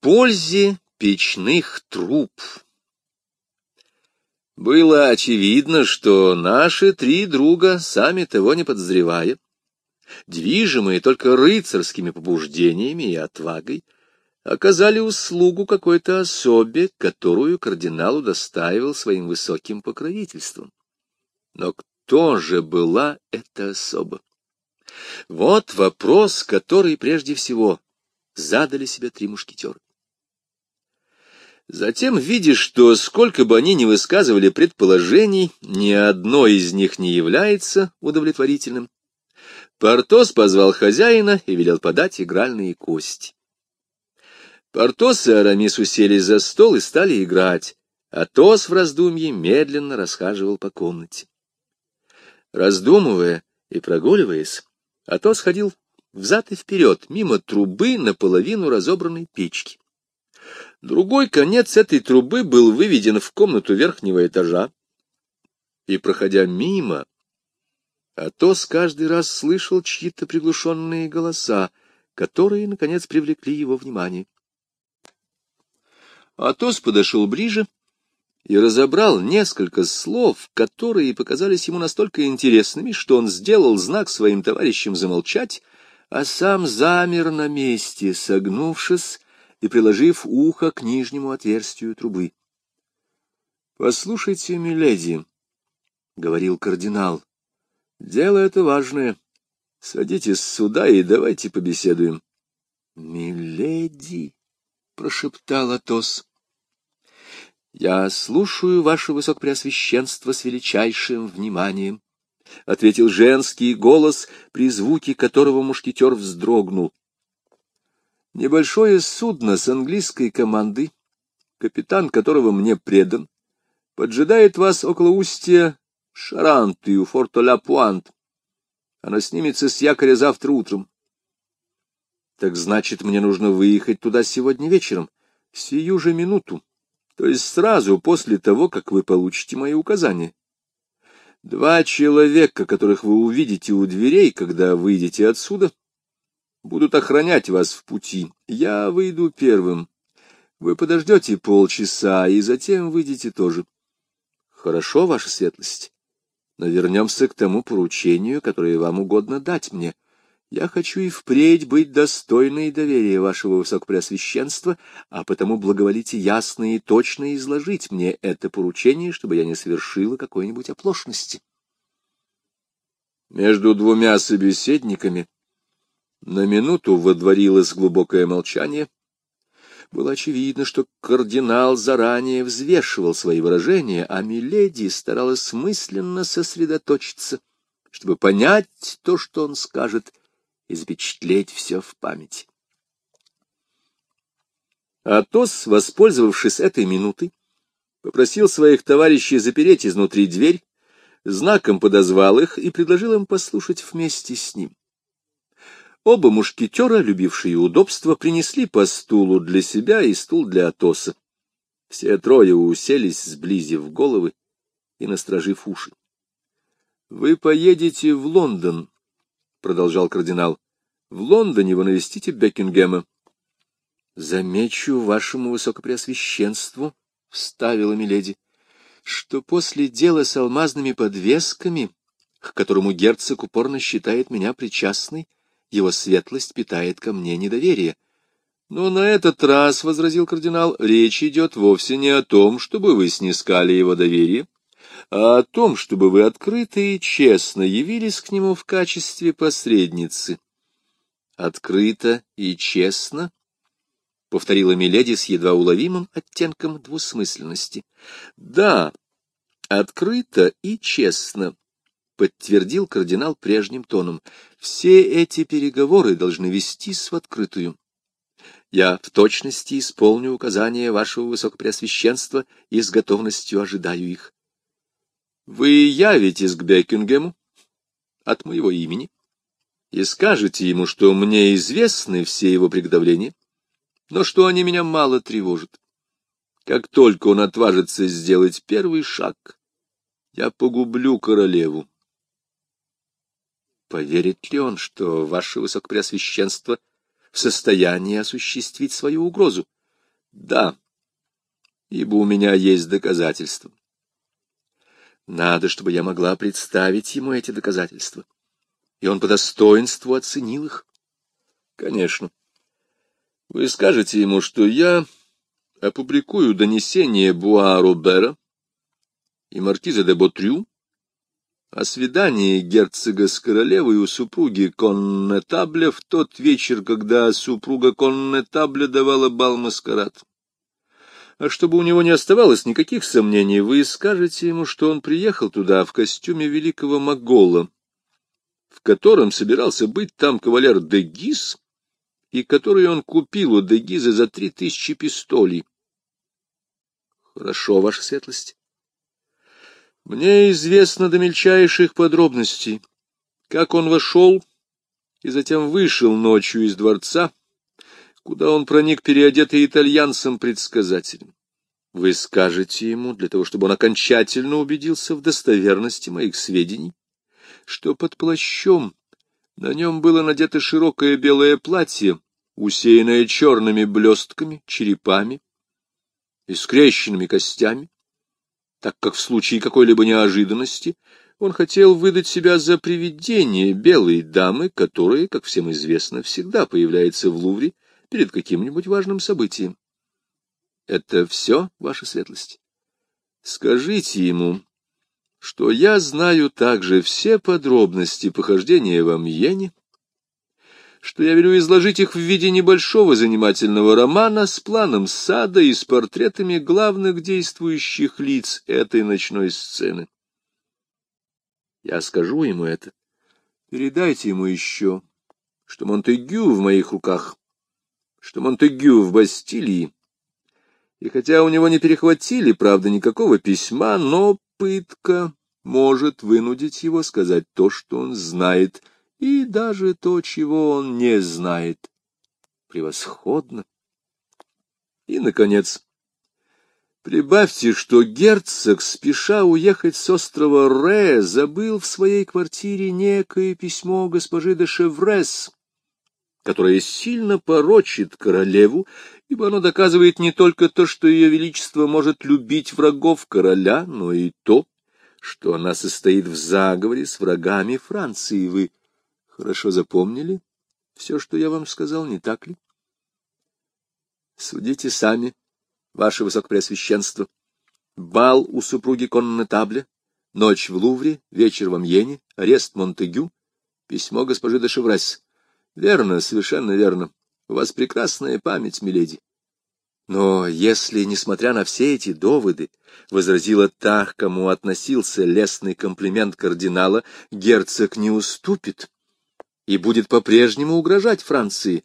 пользе печных труб. Было очевидно, что наши три друга, сами того не подозревая, движимые только рыцарскими побуждениями и отвагой, оказали услугу какой-то особе, которую кардинал удостаивал своим высоким покровительством. Но кто же была эта особа? Вот вопрос, который прежде всего задали себе три мушкетера. Затем, видя, что сколько бы они ни высказывали предположений, ни одно из них не является удовлетворительным, Портос позвал хозяина и велел подать игральные кости. Портос и Арамис уселись за стол и стали играть. Атос в раздумье медленно расхаживал по комнате. Раздумывая и прогуливаясь, Атос ходил взад и вперед, мимо трубы наполовину разобранной печки. Другой конец этой трубы был выведен в комнату верхнего этажа, и, проходя мимо, Атос каждый раз слышал чьи-то приглушенные голоса, которые, наконец, привлекли его внимание. Атос подошел ближе и разобрал несколько слов, которые показались ему настолько интересными, что он сделал знак своим товарищам замолчать, а сам замер на месте, согнувшись и приложив ухо к нижнему отверстию трубы. — Послушайте, миледи, — говорил кардинал, — дело это важное. Садитесь сюда и давайте побеседуем. — Миледи, — прошептал Атос, — я слушаю ваше высокопреосвященство с величайшим вниманием, — ответил женский голос, при звуке которого мушкетер вздрогнул. Небольшое судно с английской командой, капитан которого мне предан, поджидает вас около устья Шаранты у форта Ла-Пуант. Она снимется с якоря завтра утром. Так значит, мне нужно выехать туда сегодня вечером, сию же минуту, то есть сразу после того, как вы получите мои указания. 2 человека, которых вы увидите у дверей, когда выйдете отсюда, будут охранять вас в пути. Я выйду первым. Вы подождете полчаса, и затем выйдете тоже. Хорошо, ваша светлость. Но вернемся к тому поручению, которое вам угодно дать мне. Я хочу и впредь быть достойной доверия вашего высокопреосвященства, а потому благоволите ясно и точно изложить мне это поручение, чтобы я не совершила какой-нибудь оплошности. Между двумя собеседниками на минуту водворилось глубокое молчание. Было очевидно, что кардинал заранее взвешивал свои выражения, а миледи старалась мысленно сосредоточиться, чтобы понять то, что он скажет, и запечатлеть все в памяти. Атос, воспользовавшись этой минутой, попросил своих товарищей запереть изнутри дверь, знаком подозвал их и предложил им послушать вместе с ним. Оба мушкетера, любившие удобство, принесли по стулу для себя и стул для Атоса. Все трое уселись, сблизив головы и насторожив уши. — Вы поедете в Лондон, — продолжал кардинал. — В Лондоне вы навестите Бекингема. — Замечу вашему высокопреосвященству, — вставила миледи, — что после дела с алмазными подвесками, к которому герцог упорно считает меня причастной, его светлость питает ко мне недоверие. Но на этот раз, — возразил кардинал, — речь идет вовсе не о том, чтобы вы снискали его доверие, а о том, чтобы вы открыто и честно явились к нему в качестве посредницы. — Открыто и честно? — повторила миледи с едва уловимым оттенком двусмысленности. — Да, открыто и честно, — подтвердил кардинал прежним тоном. — Все эти переговоры должны вестись в открытую. Я в точности исполню указания вашего высокопреосвященства и с готовностью ожидаю их. Вы явитесь к Бекингему от моего имени и скажете ему, что мне известны все его приготовления, но что они меня мало тревожат. Как только он отважится сделать первый шаг, я погублю королеву. Поверит ли он, что ваше высокопреосвященство в состоянии осуществить свою угрозу? Да, ибо у меня есть доказательства. Надо, чтобы я могла представить ему эти доказательства, и он по достоинству оценил их. Конечно. Вы скажете ему, что я опубликую донесение Буа-Робера и маркиза де Ботрю о свидании герцога с королевой у супруги Коннетабля в тот вечер, когда супруга Коннетабля давала бал-маскарад. А чтобы у него не оставалось никаких сомнений, вы скажете ему, что он приехал туда в костюме великого могола, в котором собирался быть там кавалер де Гиз, и который он купил у де Гиза за 3000 пистолей. Хорошо, ваша светлость. Мне известно до мельчайших подробностей, как он вошел и затем вышел ночью из дворца, куда он проник переодетый итальянцем-предсказателем. Вы скажете ему, для того чтобы он окончательно убедился в достоверности моих сведений, что под плащом на нем было надето широкое белое платье, усеянное черными блестками, черепами и скрещенными костями, так как в случае какой-либо неожиданности он хотел выдать себя за привидение белой дамы, которая, как всем известно, всегда появляется в Лувре перед каким-нибудь важным событием. Это все, ваша светлость? Скажите ему, что я знаю также все подробности похождения в Амьене, что я велю изложить их в виде небольшого занимательного романа с планом сада и с портретами главных действующих лиц этой ночной сцены. Я скажу ему это. Передайте ему еще, что Монтегю в моих руках, что Монтегю в Бастилии, и хотя у него не перехватили, правда, никакого письма, но пытка может вынудить его сказать то, что он знает, и даже то, чего он не знает. Превосходно. И, наконец, прибавьте, что герцог, спеша уехать с острова Ре, забыл в своей квартире некое письмо госпожи де Шеврес, которое сильно порочит королеву, ибо оно доказывает не только то, что ее величество может любить врагов короля, но и то, что она состоит в заговоре с врагами Франции. Вы хорошо запомнили все, что я вам сказал, не так ли? Судите сами, ваше высокопреосвященство. Бал у супруги Коннетабля, ночь в Лувре, вечер в Амьене, арест Монтегю, письмо госпожи де Шеврес. Верно, совершенно верно. У вас прекрасная память, миледи. Но если, несмотря на все эти доводы, возразила та, к кому относился лестный комплимент кардинала, герцог не уступит и будет по-прежнему угрожать Франции.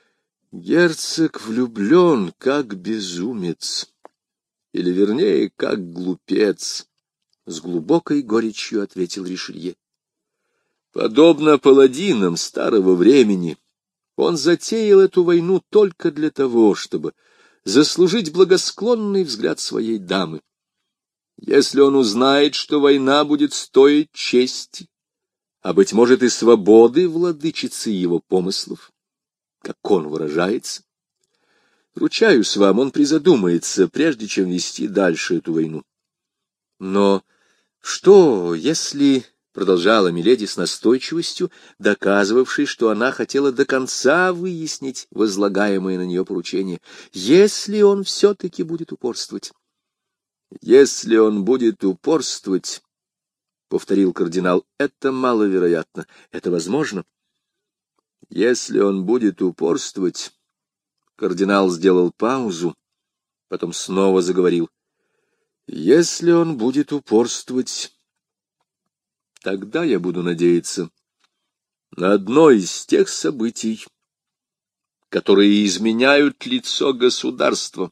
Герцог влюблен, как безумец, или, вернее, как глупец, — с глубокой горечью ответил Ришелье. Подобно паладинам старого времени, он затеял эту войну только для того, чтобы заслужить благосклонный взгляд своей дамы. Если он узнает, что война будет стоить чести, а, быть может, и свободы владычицы его помыслов, как он выражается, ручаюсь вам, он призадумается, прежде чем вести дальше эту войну. Но что, если, — продолжала миледи с настойчивостью, доказывавшей, что она хотела до конца выяснить возлагаемое на нее поручение, — если он все-таки будет упорствовать? Если он будет упорствовать, — повторил кардинал, — это маловероятно. Это возможно? Если он будет упорствовать... Кардинал сделал паузу, потом снова заговорил. Если он будет упорствовать, тогда я буду надеяться на одно из тех событий, которые изменяют лицо государства.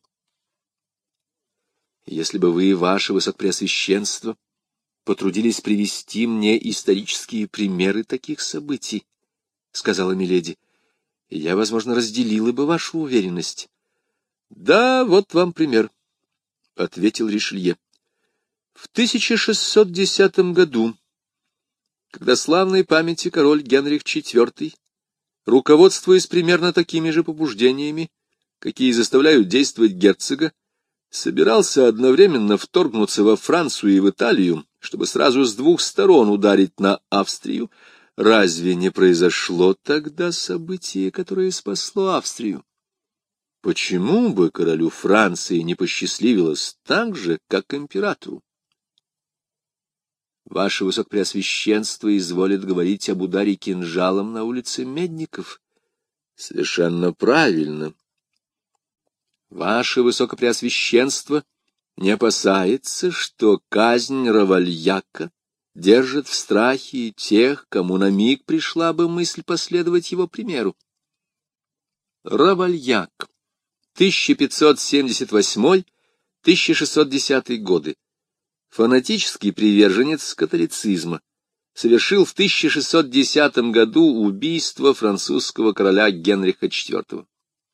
Если бы вы, ваше высокопреосвященство, потрудились привести мне исторические примеры таких событий, — сказала миледи, — я, возможно, разделила бы вашу уверенность. — Да, вот вам пример, — ответил Ришелье. В 1610 году, когда славной памяти король Генрих IV, руководствуясь примерно такими же побуждениями, какие заставляют действовать герцога, собирался одновременно вторгнуться во Францию и в Италию, чтобы сразу с двух сторон ударить на Австрию, разве не произошло тогда событие, которое спасло Австрию? Почему бы королю Франции не посчастливилось так же, как императору? Ваше Высокопреосвященство изволит говорить об ударе кинжалом на улице Медников. Совершенно правильно. Ваше Высокопреосвященство не опасается, что казнь Равальяка держит в страхе тех, кому на миг пришла бы мысль последовать его примеру. Равальяк, 1578-1610 годы, фанатический приверженец католицизма, совершил в 1610 году убийство французского короля Генриха IV.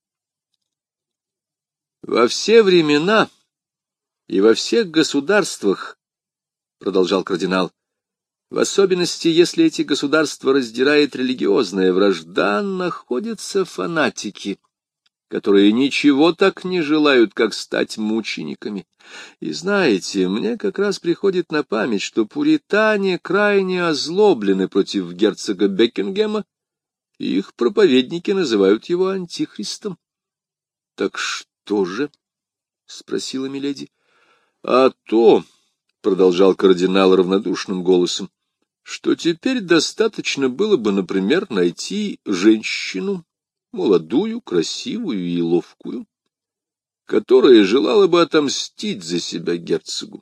Во все времена и во всех государствах, продолжал кардинал, в особенности, если эти государства раздирает религиозная вражда, находятся фанатики, которые ничего так не желают, как стать мучениками. И знаете, мне как раз приходит на память, что пуритане крайне озлоблены против герцога Бекингема, и их проповедники называют его антихристом. — Так что же? — спросила миледи. — А то, — продолжал кардинал равнодушным голосом, — что теперь достаточно было бы, например, найти женщину, молодую, красивую и ловкую, которая желала бы отомстить за себя герцогу.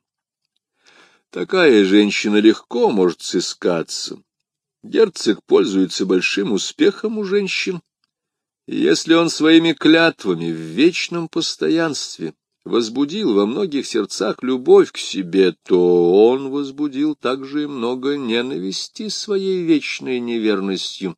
Такая женщина легко может сыскаться. Герцог пользуется большим успехом у женщин, и если он своими клятвами в вечном постоянстве возбудил во многих сердцах любовь к себе, то он возбудил также и много ненависти своей вечной неверностью.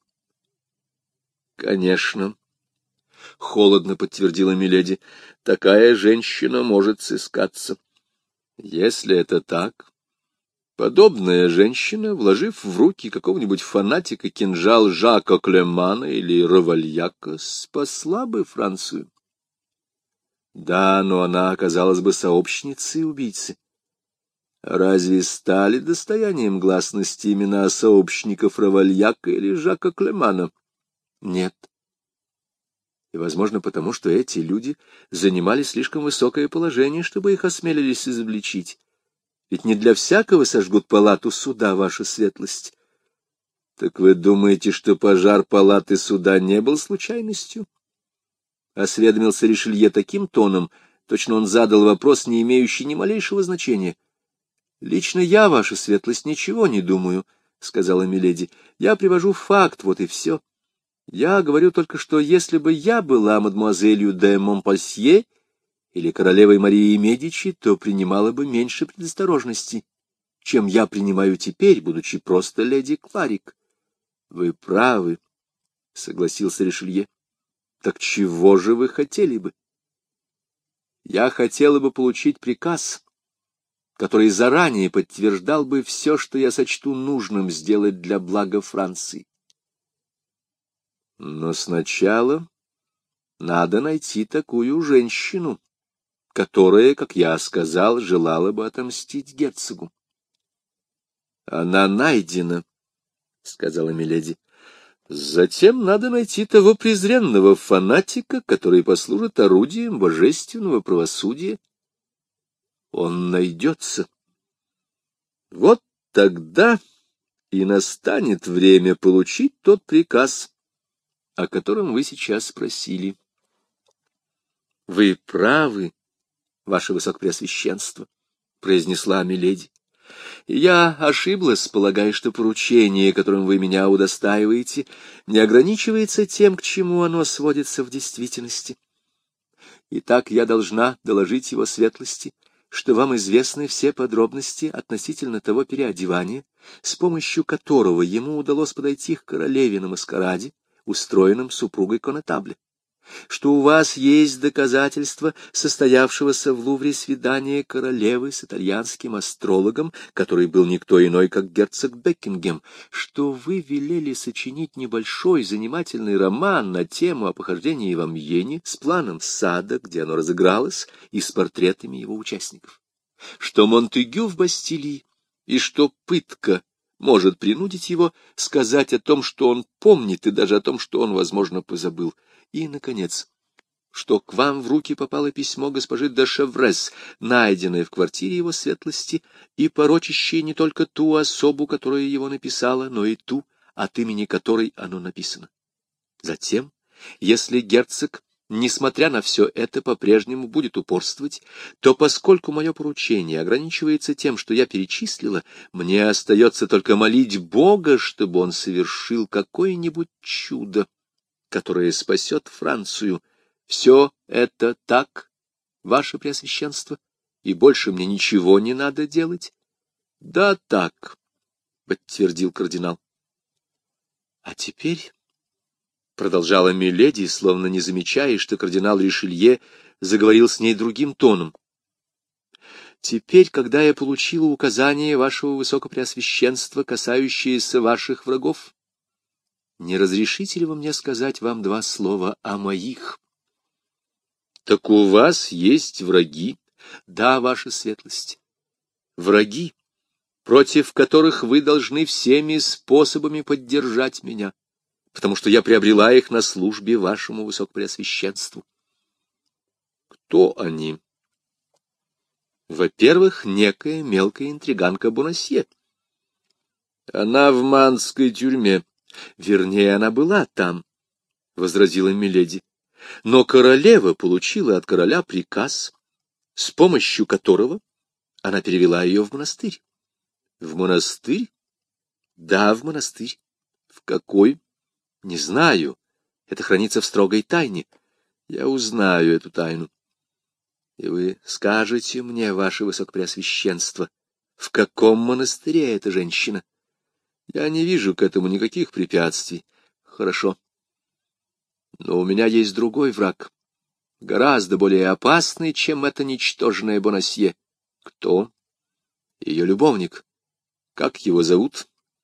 Конечно, — холодно подтвердила миледи, — такая женщина может сыскаться. Если это так, подобная женщина, вложив в руки какого-нибудь фанатика кинжал Жака Клемана или Равальяка, спасла бы Францию. Да, но она оказалась бы сообщницей убийцы. Разве стали достоянием гласности имена сообщников Равальяка или Жака Клемана? Нет. И, возможно, потому что эти люди занимали слишком высокое положение, чтобы их осмелились изобличить. Ведь не для всякого сожгут палату суда, ваша светлость. Так вы думаете, что пожар палаты суда не был случайностью? Осведомился Ришелье таким тоном, точно он задал вопрос, не имеющий ни малейшего значения. — Лично я, ваша светлость, ничего не думаю, — сказала миледи. — Я привожу факт, вот и все. Я говорю только, что если бы я была мадемуазелью де Монпансье или королевой Марией Медичи, то принимала бы меньше предосторожностей, чем я принимаю теперь, будучи просто леди Кларик. — Вы правы, — согласился Ришелье. — Так чего же вы хотели бы? — Я хотела бы получить приказ, который заранее подтверждал бы все, что я сочту нужным сделать для блага Франции. Но сначала надо найти такую женщину, которая, как я сказал, желала бы отомстить герцогу. — Она найдена, — сказала миледи. — Затем надо найти того презренного фанатика, который послужит орудием божественного правосудия. Он найдется. Вот тогда и настанет время получить тот приказ, о котором вы сейчас спросили. — Вы правы, ваше Высокопреосвященство, — произнесла миледи. — Я ошиблась, полагая, что поручение, которым вы меня удостаиваете, не ограничивается тем, к чему оно сводится в действительности. Итак, я должна доложить его светлости, что вам известны все подробности относительно того переодевания, с помощью которого ему удалось подойти к королеве на маскараде, устроенном супругой конетабля. что у вас есть доказательства состоявшегося в Лувре свидания королевы с итальянским астрологом, который был никто иной, как герцог Бекингем, что вы велели сочинить небольшой занимательный роман на тему о похождении в Амьене с планом сада, где оно разыгралось, и с портретами его участников, что Монтегю в Бастилии, и что пытка может принудить его сказать о том, что он помнит, и даже о том, что он, возможно, позабыл. И, наконец, что к вам в руки попало письмо госпожи де Шеврес, найденное в квартире его светлости и порочащее не только ту особу, которая его написала, но и ту, от имени которой оно написано. Затем, если герцог, несмотря на все это, по-прежнему будет упорствовать, то, поскольку мое поручение ограничивается тем, что я перечислила, мне остается только молить Бога, чтобы он совершил какое-нибудь чудо, которое спасет Францию. Все это так, ваше Преосвященство, и больше мне ничего не надо делать? — Да, так, — подтвердил кардинал. — А теперь, — продолжала миледи, словно не замечая, что кардинал Ришелье заговорил с ней другим тоном, — теперь, когда я получила указание вашего Высокопреосвященства, касающееся ваших врагов, не разрешите ли вы мне сказать вам два слова о моих? — Так у вас есть враги? — Да, ваша светлость. Враги, против которых вы должны всеми способами поддержать меня, потому что я приобрела их на службе вашему Высокопреосвященству. — Кто они? — Во-первых, некая мелкая интриганка Бонасье. Она в Мансской тюрьме. Вернее, она была там, — возразила миледи. Но королева получила от короля приказ, с помощью которого она перевела ее в монастырь. — В монастырь? — Да, в монастырь. — В какой? — Не знаю. Это хранится в строгой тайне. Я узнаю эту тайну. И вы скажете мне, ваше Высокопреосвященство, в каком монастыре эта женщина? Я не вижу к этому никаких препятствий. Хорошо. Но у меня есть другой враг, гораздо более опасный, чем это ничтожное Бонасье. Кто? Ее любовник. Как его зовут?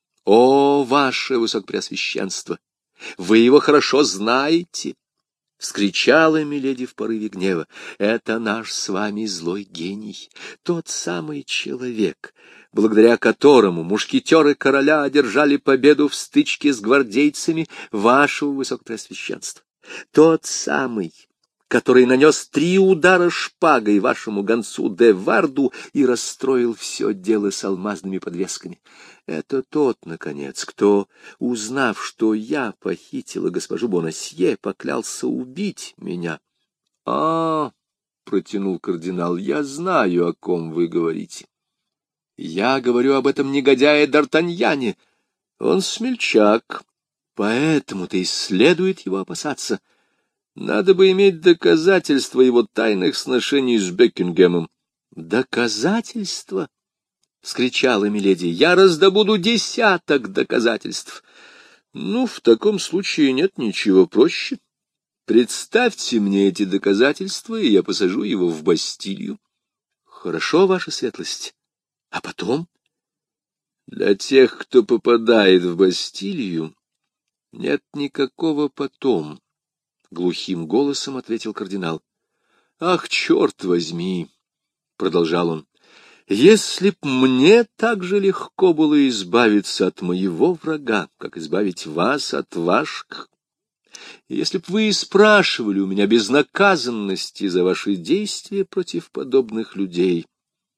О, ваше Высокопреосвященство! Вы его хорошо знаете! — вскричала миледи в порыве гнева. — Это наш с вами злой гений, тот самый человек, благодаря которому мушкетеры короля одержали победу в стычке с гвардейцами вашего Высокопреосвященства. Тот самый, который нанес 3 удара шпагой вашему гонцу де Варду и расстроил все дело с алмазными подвесками. Это тот, наконец, кто, узнав, что я похитила госпожу Бонасье, поклялся убить меня. — протянул кардинал, — я знаю, о ком вы говорите. Я говорю об этом негодяе Д'Артаньяне. Он смельчак, поэтому-то и следует его опасаться. Надо бы иметь доказательства его тайных сношений с Бекингемом. — Доказательства? — вскричала миледи. — Я раздобуду 10 доказательств. Ну, в таком случае нет ничего проще. Представьте мне эти доказательства, и я посажу его в Бастилию. — Хорошо, ваша светлость. А потом? — Для тех, кто попадает в Бастилию, нет никакого потом, — глухим голосом ответил кардинал. — Ах, черт возьми! — продолжал он. — Если б мне так же легко было избавиться от моего врага, как избавить вас от ваших, если б вы и спрашивали у меня безнаказанности за ваши действия против подобных людей.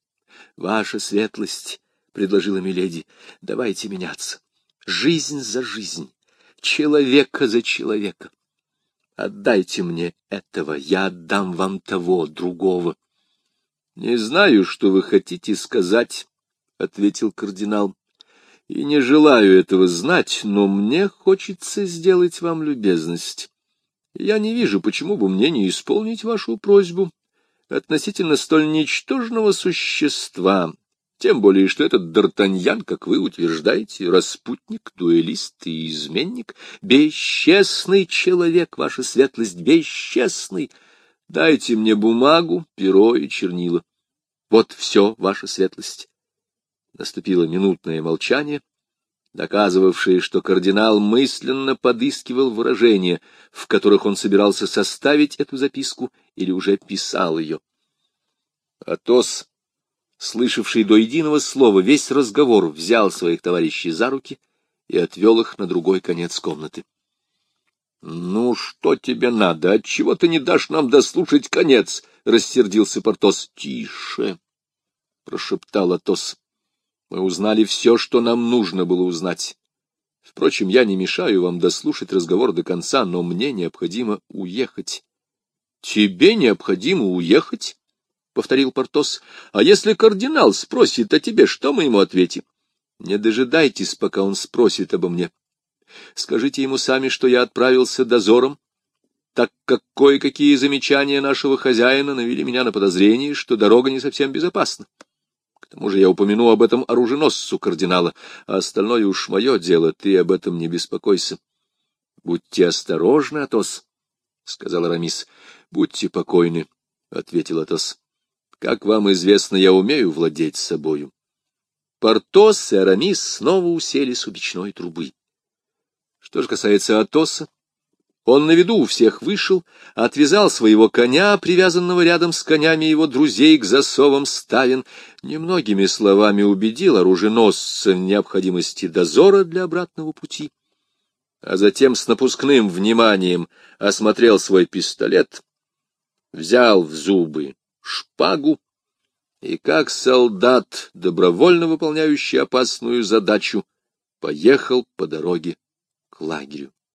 — Ваша светлость, — предложила миледи, — давайте меняться. Жизнь за жизнь, человека за человека. Отдайте мне этого, я отдам вам того, другого. — Не знаю, что вы хотите сказать, — ответил кардинал, — и не желаю этого знать, но мне хочется сделать вам любезность. Я не вижу, почему бы мне не исполнить вашу просьбу относительно столь ничтожного существа, Тем более, что этот Д'Артаньян, как вы утверждаете, распутник, дуэлист и изменник, бесчестный человек, ваша светлость, бесчестный. Дайте мне бумагу, перо и чернила. Вот все, ваша светлость. Наступило минутное молчание, доказывавшее, что кардинал мысленно подыскивал выражения, в которых он собирался составить эту записку или уже писал ее. Атос, слышавший до единого слова весь разговор, взял своих товарищей за руки и отвел их на другой конец комнаты. — Ну, что тебе надо? Отчего ты не дашь нам дослушать конец? — рассердился Портос. — Тише! — прошептал Атос. — Мы узнали все, что нам нужно было узнать. Впрочем, я не мешаю вам дослушать разговор до конца, но мне необходимо уехать. — Тебе необходимо уехать? — повторил Портос. — А если кардинал спросит о тебе, что мы ему ответим? — Не дожидайтесь, пока он спросит обо мне. Скажите ему сами, что я отправился дозором, так как кое-какие замечания нашего хозяина навели меня на подозрение, что дорога не совсем безопасна. К тому же я упомяну об этом оруженосцу кардинала, а остальное уж мое дело, ты об этом не беспокойся. — Будьте осторожны, Атос, — сказал Арамис. — Будьте покойны, — ответил Атос. — Как вам известно, я умею владеть собою. Портос и Арамис снова уселись у печной трубы. Что же касается Атоса, он на виду у всех вышел, отвязал своего коня, привязанного рядом с конями его друзей к засовам ставен, немногими словами убедил оруженосца в необходимости дозора для обратного пути, а затем с напускным вниманием осмотрел свой пистолет, взял в зубы шпагу и, как солдат, добровольно выполняющий опасную задачу, поехал по дороге к лагерю.